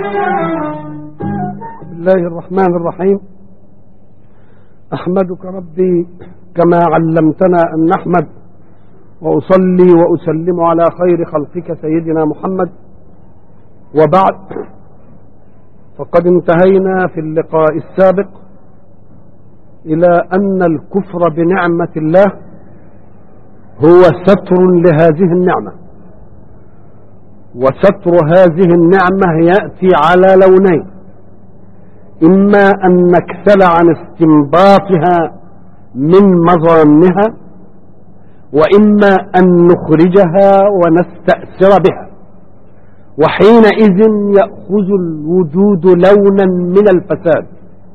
بسم الله الرحمن الرحيم. أحمدك ربي كما علمتنا أن نحمد، وأصلي وأسلم على خير خلقك سيدنا محمد. وبعد، فقد انتهينا في اللقاء السابق إلى أن الكفر بنعمة الله هو ستر لهذه النعمة، وستر هذه النعمة يأتي على لونين: إما أن نكسل عن استنباطها من مظانها، وإما أن نخرجها ونستأثر بها، وحينئذ يأخذ الوجود لونا من الفساد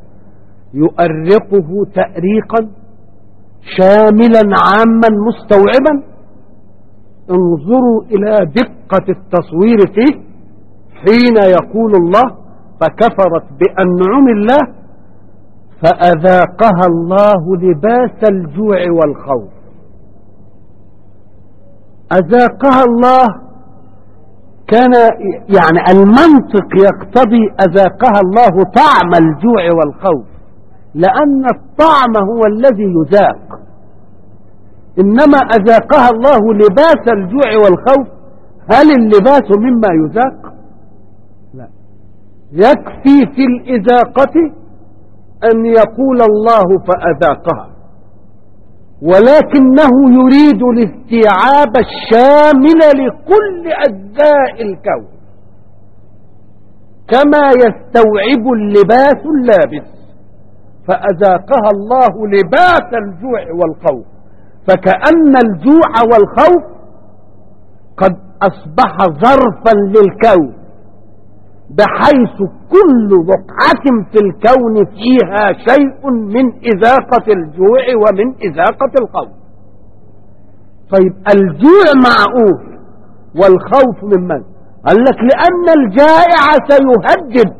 يؤرقه تأريقا شاملا عاما مستوعبا. انظروا إلى دقة التصوير فيه حين يقول الله: فكفرت بأنعم الله فأذاقها الله لباس الجوع والخوف. أذاقها الله، كان يعني المنطق يقتضي أذاقها الله طعم الجوع والخوف، لأن الطعم هو الذي يذاق. إنما أذاقها الله لباس الجوع والخوف، هل اللباس مما يذاق؟ لا، يكفي في الإذاقة أن يقول الله فأذاقها، ولكنه يريد الاستيعاب الشامل لكل أجزاء الكون، كما يستوعب اللباس اللابس. فأذاقها الله لباس الجوع والخوف، فكأن الجوع والخوف قد أصبح ظرفا للكون، بحيث كل بقعة في الكون فيها شيء من إذاقة الجوع ومن إذاقة الخوف. طيب، الجوع معقول والخوف من من؟ قال لك: لأن الجائع سيهدد،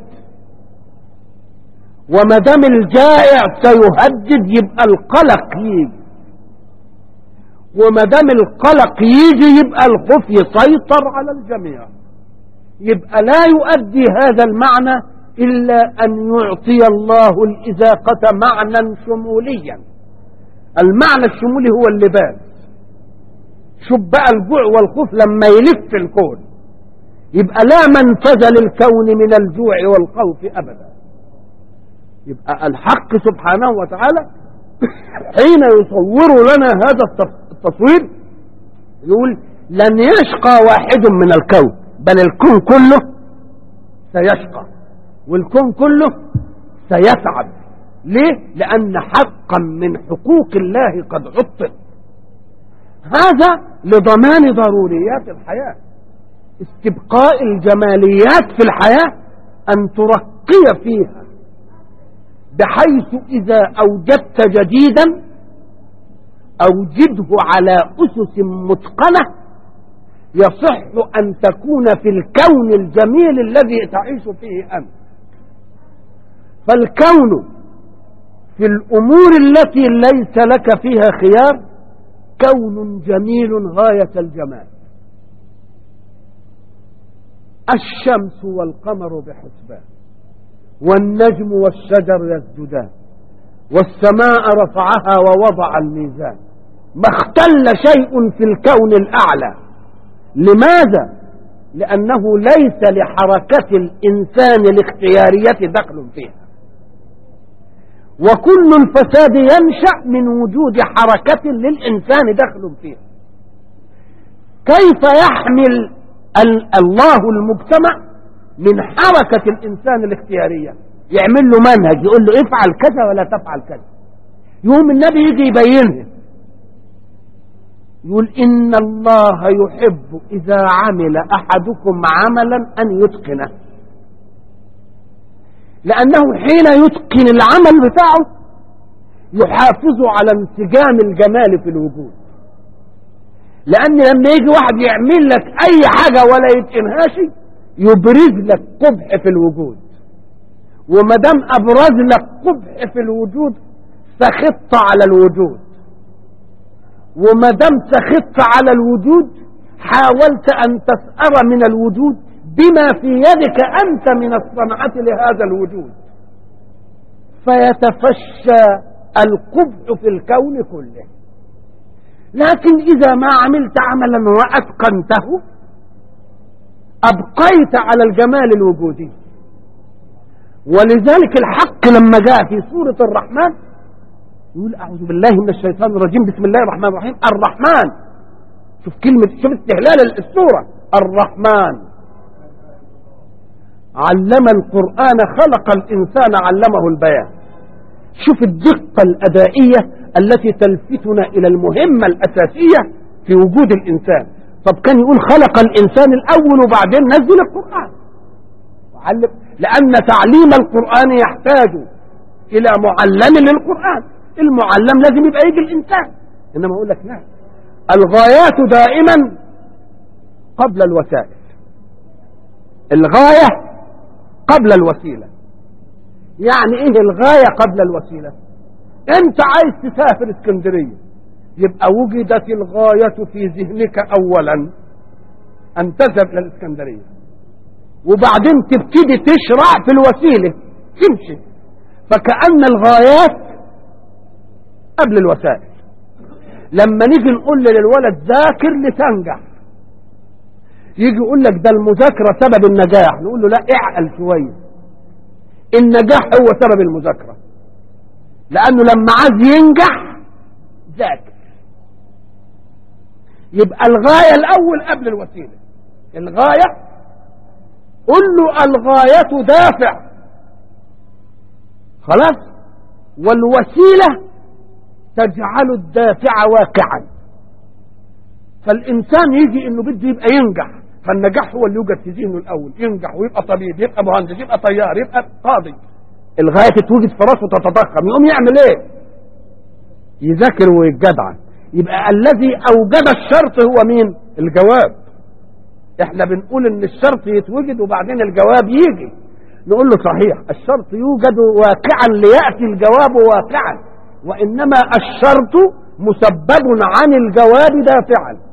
وما دام الجائع سيهدد يبقى القلق يجي، وما دام القلق يجي يبقى الخوف يسيطر على الجميع. يبقى لا يؤدي هذا المعنى إلا أن يعطي الله الإذاقة معنى شموليا. المعنى الشمولي هو اللباس. شوف بقى الجوع والخوف لما يلف الكون، يبقى لا منفذ للكون من الجوع والخوف أبدا. يبقى الحق سبحانه وتعالى حين يصور لنا هذا التصوير يقول: لن يشقى واحد من الكون، بل الكون كله سيشقى، والكون كله سيسعد. ليه؟ لأن حقا من حقوق الله قد عطل. هذا لضمان ضروريات الحياة، استبقاء الجماليات في الحياة، أن ترقي فيها، بحيث إذا أوجدت جديدا أوجده على أسس متقنة يصح أن تكون في الكون الجميل الذي تعيش فيه أنت. فالكون في الأمور التي ليس لك فيها خيار كون جميل غاية الجمال. الشمس والقمر بحسبان، والنجم والشجر يسجدان، والسماء رفعها ووضع الميزان. ما اختل شيء في الكون الأعلى. لماذا؟ لأنه ليس لحركة الإنسان الاختيارية دخل فيها، وكل الفساد ينشأ من وجود حركة للإنسان دخل فيها. كيف يحمل الله المجتمع من حركة الإنسان الاختيارية؟ يعمل له منهج، يقول له افعل كذا ولا تفعل كذا. يوم النبي يجي يبينه، يقول: إن الله يحب إذا عمل أحدكم عملا أن يتقنه. لأنه حين يتقن العمل بتاعه يحافظ على انسجام الجمال في الوجود. لأن لما يجي واحد يعمل لك أي حاجة ولا يتقنهاش يبرز لك قبح في الوجود، وما دام أبرز لك قبح في الوجود سخط على الوجود، وما دام سخطت على الوجود حاولت أن تسأر من الوجود بما في يدك أنت من الصنعة لهذا الوجود، فيتفشى القبح في الكون كله. لكن إذا ما عملت عملا وأتقنته أبقيت على الجمال الوجودي. ولذلك الحق لما جاء في سورة الرحمن يقول أعوذ بالله من الشيطان الرجيم بسم الله الرحمن الرحيم. الرحمن، شوف كلمة، شوف استهلال السورة. الرحمن علم القرآن خلق الإنسان علمه البيان. شوف الدقة الأدائية التي تلفتنا إلى المهمة الأساسية في وجود الإنسان. طب كان يقول خلق الإنسان الأول وبعدين نزل القرآن وعلم، لأن تعليم القرآن يحتاج إلى معلم للقرآن. المعلم لازم يبقى يجي الإنسان. إنما أقول لك لا، الغايات دائما قبل الوسائل، الغاية قبل الوسيلة. يعني ايه الغاية قبل الوسيلة؟ انت عايز تسافر اسكندرية، يبقى وجدت الغاية في ذهنك اولا ان تذهب الى الاسكندرية، وبعدين تبتدي تشرع في الوسيلة تمشي. فكأن الغايات قبل الوسائل. لما نيجي نقول للولد ذاكر لتنجح، يجي يقول لك ده المذاكرة سبب النجاح، نقول له لا اعقل شوية، النجاح هو سبب المذاكرة، لأنه لما عايز ينجح ذاكر. يبقى الغاية الأول قبل الوسيلة. الغاية قل له الغاية دافع خلاص، والوسيلة تجعل الدافع واقعا. فالإنسان يجي إنه بده يبقى ينجح، فالنجاح هو اللي يوجد في ذهنه الأول، ينجح ويبقى طبيب، يبقى مهندس، يبقى طيار، يبقى قاضي. الغاية تتوجد في راسه وتتضخم، يقوم يعمل ايه؟ يذاكر ويتجدع. يبقى الذي أوجد الشرط هو مين؟ الجواب. احنا بنقول ان الشرط يتوجد وبعدين الجواب يجي، نقول له صحيح الشرط يوجد واقعا ليأتي الجواب واقعا، وإنما الشرط مسبب عن الجواب دافعا،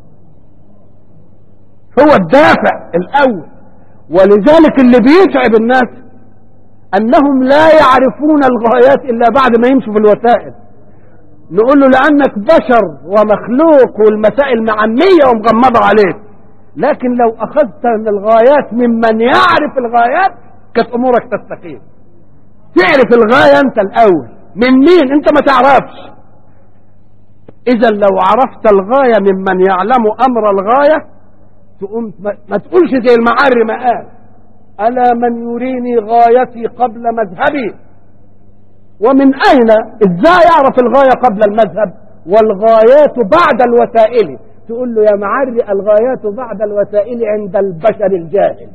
هو الدافع الأول. ولذلك اللي بيتعب الناس أنهم لا يعرفون الغايات إلا بعد ما يمشوا في الوسائل. نقول له لأنك بشر ومخلوق والمسائل معمية ومغمضة عليك، لكن لو أخذت من الغايات ممن يعرف الغايات كانت أمورك تستقيم. تعرف الغاية أنت الأول من مين؟ أنت ما تعرفش. إذا لو عرفت الغاية ممن يعلم أمر الغاية تقوم ما تقولش زي المعري ما قال ألا من يريني غايتي قبل مذهبي. ومن أين إزاي يعرف الغاية قبل المذهب والغايات بعد الوسائل؟ تقول له يا معري الغايات بعد الوسائل عند البشر الجاهل،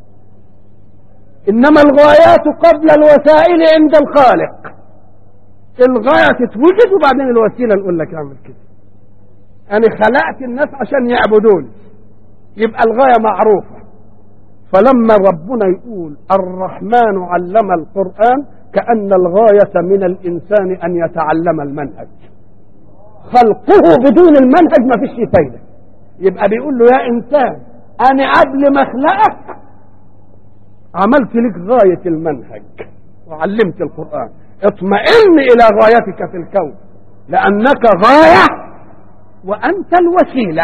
إنما الغايات قبل الوسائل عند الخالق. الغاية تتوجد وبعدين الوسيلة نقول لك اعمل كده. أنا خلقت الناس عشان يعبدوني، يبقى الغاية معروفة. فلما ربنا يقول الرحمن علم القرآن كأن الغاية من الإنسان أن يتعلم المنهج. خلقه بدون المنهج ما فيش فايدة. يبقى بيقول له يا إنسان أنا قبل ما أخلقك عملت لك غاية المنهج وعلمت القرآن، اطمئن إلى غايتك في الكون لأنك غاية وأنت الوسيلة.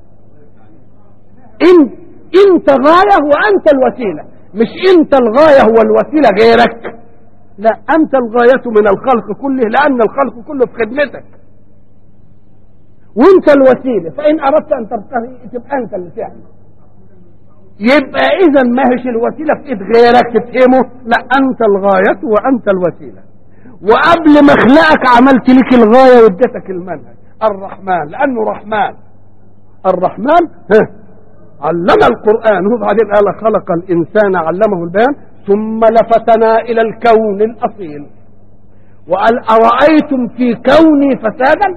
انت غاية وانت الوسيلة، مش انت الغاية هو الوسيلة غيرك، لا انت الغاية من الخلق كله لان الخلق كله في خدمتك، وانت الوسيلة. فان اردت ان تبتغي تبقى انت اللي تعمل. يبقى اذا ما هيش الوسيلة في ايد غيرك تفهمه، لا انت الغاية وانت الوسيلة. وقبل ما اخلقك عملت لك الغاية واديتك المنهج. الرحمن لانه رحمن، الرحمن علم القرآن، وبعدين قال خلق الإنسان علمه البيان، ثم لفتنا إلى الكون الأصيل وقال أرأيتم في كوني فسادا.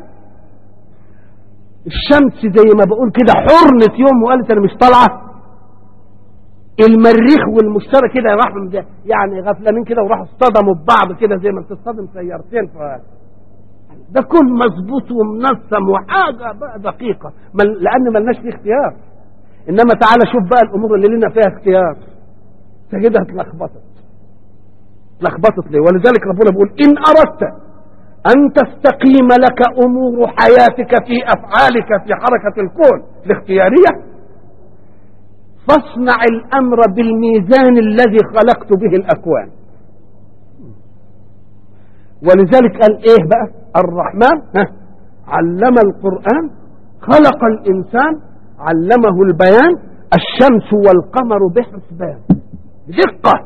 الشمس زي ما بقول كده حرنت يوم وقالت أنا مش طالعة. المريخ والمشتري كده راحوا يعني غفلانين كده وراحوا اصطدموا ببعض كده زي ما بتصطدم سيارتين. ده كل مظبوط ومنظم وحاجة بقى دقيقة، لأن ملناش فيه اختيار. انما تعالى شوف بقى الامور اللي لنا فيها اختيار تجدها اتلخبطت ليه؟ ولذلك ربنا بيقول ان اردت ان تستقيم لك امور حياتك في افعالك في حركة الكون الاختيارية فاصنع الامر بالميزان الذي خلقت به الاكوان. ولذلك قال ايه بقى؟ الرحمن علم القرآن خلق الانسان علمه البيان الشمس والقمر بحسبان بدقة.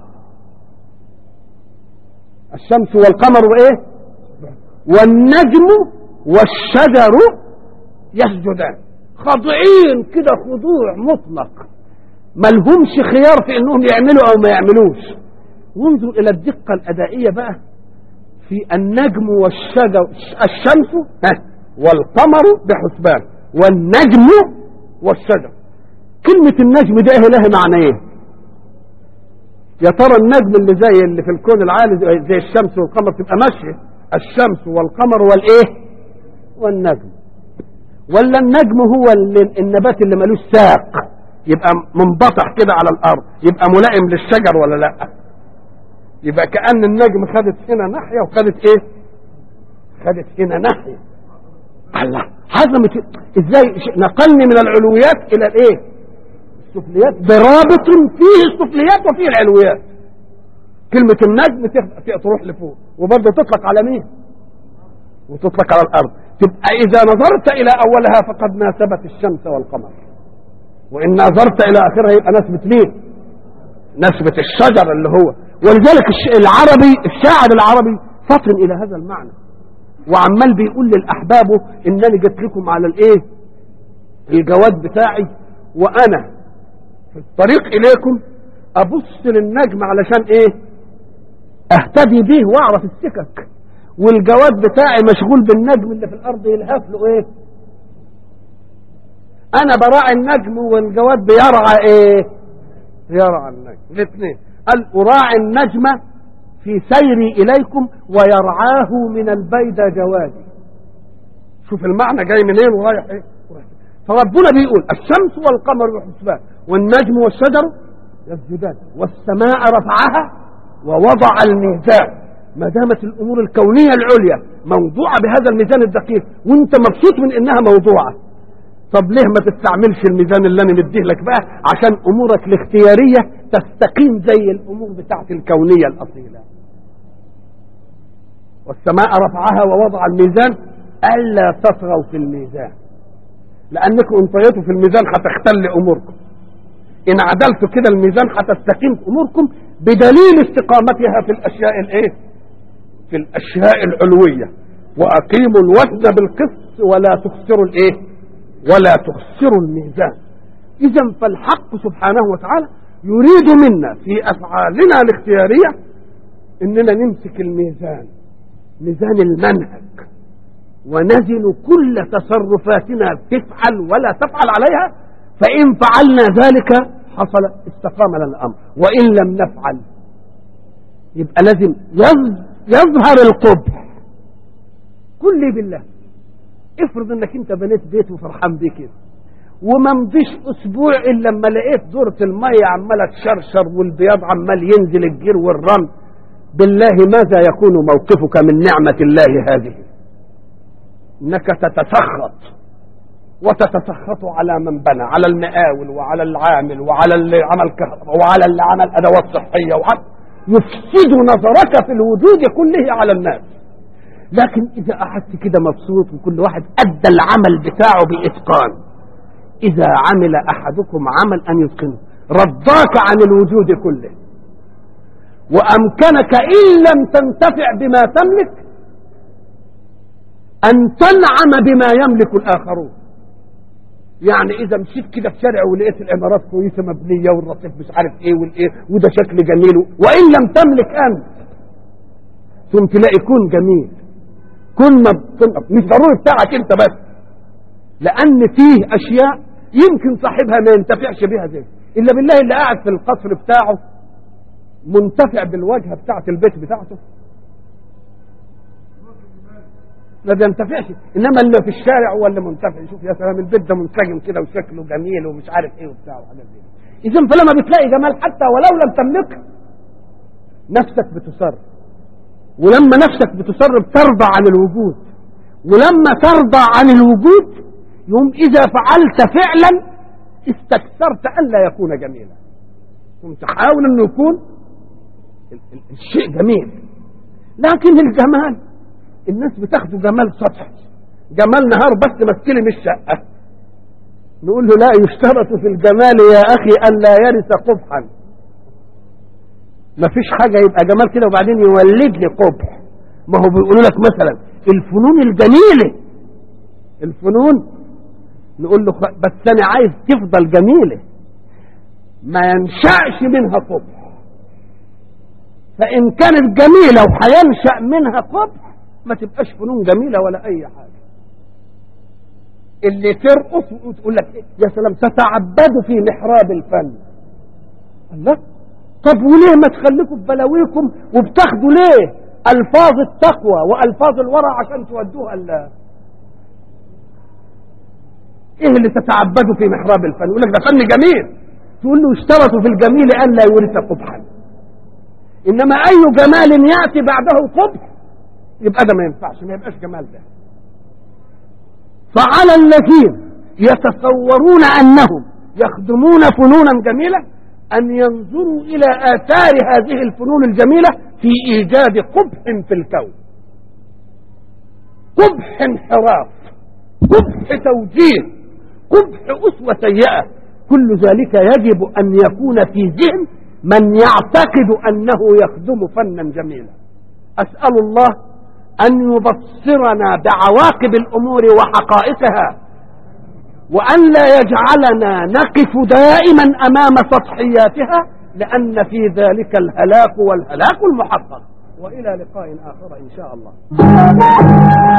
الشمس والقمر ايه؟ والنجم والشجر يسجدان خاضعين كده خضوع مطلق ملهمش خيار في انهم يعملوا او ما يعملوش. وانظر الى الدقة الادائية بقى في النجم والشجر الشمس والقمر بحسبان والنجم والشجر. كلمة النجم ده لها معنى ايه؟ يا ترى النجم اللي زي اللي في الكون العالي زي الشمس والقمر تبقى ماشية الشمس والقمر والايه والنجم، ولا النجم هو النبات اللي ملوش ساق يبقى منبطح كده على الارض يبقى ملائم للشجر ولا لا؟ يبقى كأن النجم خدت هنا ناحية وخدت ايه؟ خدت هنا ناحية. الله حزمت ازاي نقلني من العلويات الى الايه؟ السفليات برابط فيه السفليات وفيه العلويات. كلمة النجم تروح لفوق وبرضه تطلق على مين؟ وتطلق على الارض. تبقى اذا نظرت الى اولها فقد ناسبت الشمس والقمر، وان نظرت الى اخرها يبقى نسبة مين؟ نسبة الشجر اللي هو. ولذلك العربي الشاعر العربي فطن الى هذا المعنى وعمال بيقول للاحبابه انني جيت لكم على الايه الجواد بتاعي وانا في الطريق اليكم ابص للنجم علشان ايه اهتدي به واعرف السكك، والجواد بتاعي مشغول بالنجم اللي في الارض يلهف له ايه. انا براعي النجم والجواد بيرعى ايه؟ يرعى النجم. الاثنين قال اراعي النجم في سيري اليكم ويرعاه من البيدى جوادي. شوف المعنى جاي منين ورايح ايه. فربنا بيقول الشمس والقمر بحسبان والنجم والشجر يسجدان والسماء رفعها ووضع الميزان. ما دامت الامور الكونيه العليا موضوعه بهذا الميزان الدقيق وانت مبسوط من انها موضوعه، طب ليه ما تستعملش الميزان اللي انا مديه لك بقى عشان امورك الاختياريه تستقيم زي الامور بتاعت الكونيه الاصيله. والسماء رفعها ووضع الميزان الا تطغوا في الميزان لانكم ان طغيتوا في الميزان هتختل اموركم، ان عدلتوا كده الميزان هتستقيم اموركم بدليل استقامتها في الاشياء الايه في الاشياء العلويه. واقيموا الوزن بالقسط ولا تخسروا الايه ولا تخسروا الميزان. اذا فالحق سبحانه وتعالى يريد منا في افعالنا الاختياريه اننا نمسك الميزان ميزان المنهج ونزن كل تصرفاتنا تفعل ولا تفعل عليها، فإن فعلنا ذلك حصل استقام لنا الأمر، وإن لم نفعل يبقى لازم يظهر القبح. كل بالله افرض انك انت بنيت بيت وفرحان بيه كده وما مضيش اسبوع الا لما لقيت دورة المية عمالة تشرشر والبياض عمال ينزل الجير والرمل، بالله ماذا يكون موقفك من نعمة الله هذه؟ انك تتسخط وتتسخط على من بنى، على المقاول وعلى العامل وعلى اللي عمل كهرباء وعلى اللي عمل ادوات صحيه يفسد نظرك في الوجود كله على الناس. لكن اذا قعدت كده مبسوط وكل واحد ادى العمل بتاعه باتقان، اذا عمل احدكم عمل ان يتقنه رضاك عن الوجود كله وامكنك ان لم تنتفع بما تملك ان تنعم بما يملك الاخرون. يعني اذا مشيت كده في شارع ولقيت العمارات كويسه مبنيه والرصيف مش عارف ايه والايه وده شكل جميل، وان لم تملك انت ثم تلاقي كون جميل كن مش ضروري بتاعك انت بس، لان فيه اشياء يمكن صاحبها ما ينتفعش بها زي الا بالله اللي قاعد في القصر بتاعه منتفع بالواجهه بتاعه البيت بتاعته. ما بينتفعش. انما اللي في الشارع هو اللي منتفع. شوف يا سلام البيت ده منسجم كده وشكله جميل ومش عارف ايه وبتاع وحاجات دي. اذا فلما بتلاقي جمال حتى ولو لم تملكه نفسك بتصر، ولما نفسك بتصر بترضى عن الوجود، ولما ترضى عن الوجود يوم اذا فعلت فعلا استكثرت ان لا يكون جميلا، كنت تحاول انه يكون الشيء جميل. لكن الجمال الناس بتاخده جمال سطحي، جمال نهار بس مستلم الشقه. نقول له لا، يشترط في الجمال يا اخي ان لا يرث قبحا. ما فيش حاجه يبقى جمال كده وبعدين يولد لي قبح. ما هو بيقولوا لك مثلا الفنون الجميله، الفنون نقول له بس انا عايز تفضل جميله ما ينشأش منها قبح. فان كانت جميله وهينشأ منها قبح ما تبقاش فنون جميله ولا اي حاجه. اللي ترقص وتقول لك يا سلام تتعبدوا في محراب الفن. الله، طب وليه ما تخليكم ببلاويكم وبتاخدوا ليه الفاظ التقوى والفاظ الورع عشان تودوها ايه اللي تتعبدوا في محراب الفن؟ يقول لك ده فن جميل، تقول له اشترطوا في الجميل ان لا يورث قبحا. انما اي جمال ياتي بعده قبح يبقى ده ما ينفعش، ما يبقاش جمال ده. فعلى الذين يتصورون انهم يخدمون فنونا جميله ان ينظروا الى اثار هذه الفنون الجميله في ايجاد قبح في الكون، قبح انحراف، قبح توجيه، قبح اسوه سيئه. كل ذلك يجب ان يكون في ذهن من يعتقد انه يخدم فنا جميلا. اسال الله أن يبصرنا بعواقب الأمور وحقائقها، وأن لا يجعلنا نقف دائما أمام سطحياتها، لأن في ذلك الهلاك والهلاك المحقق. وإلى لقاء آخر إن شاء الله.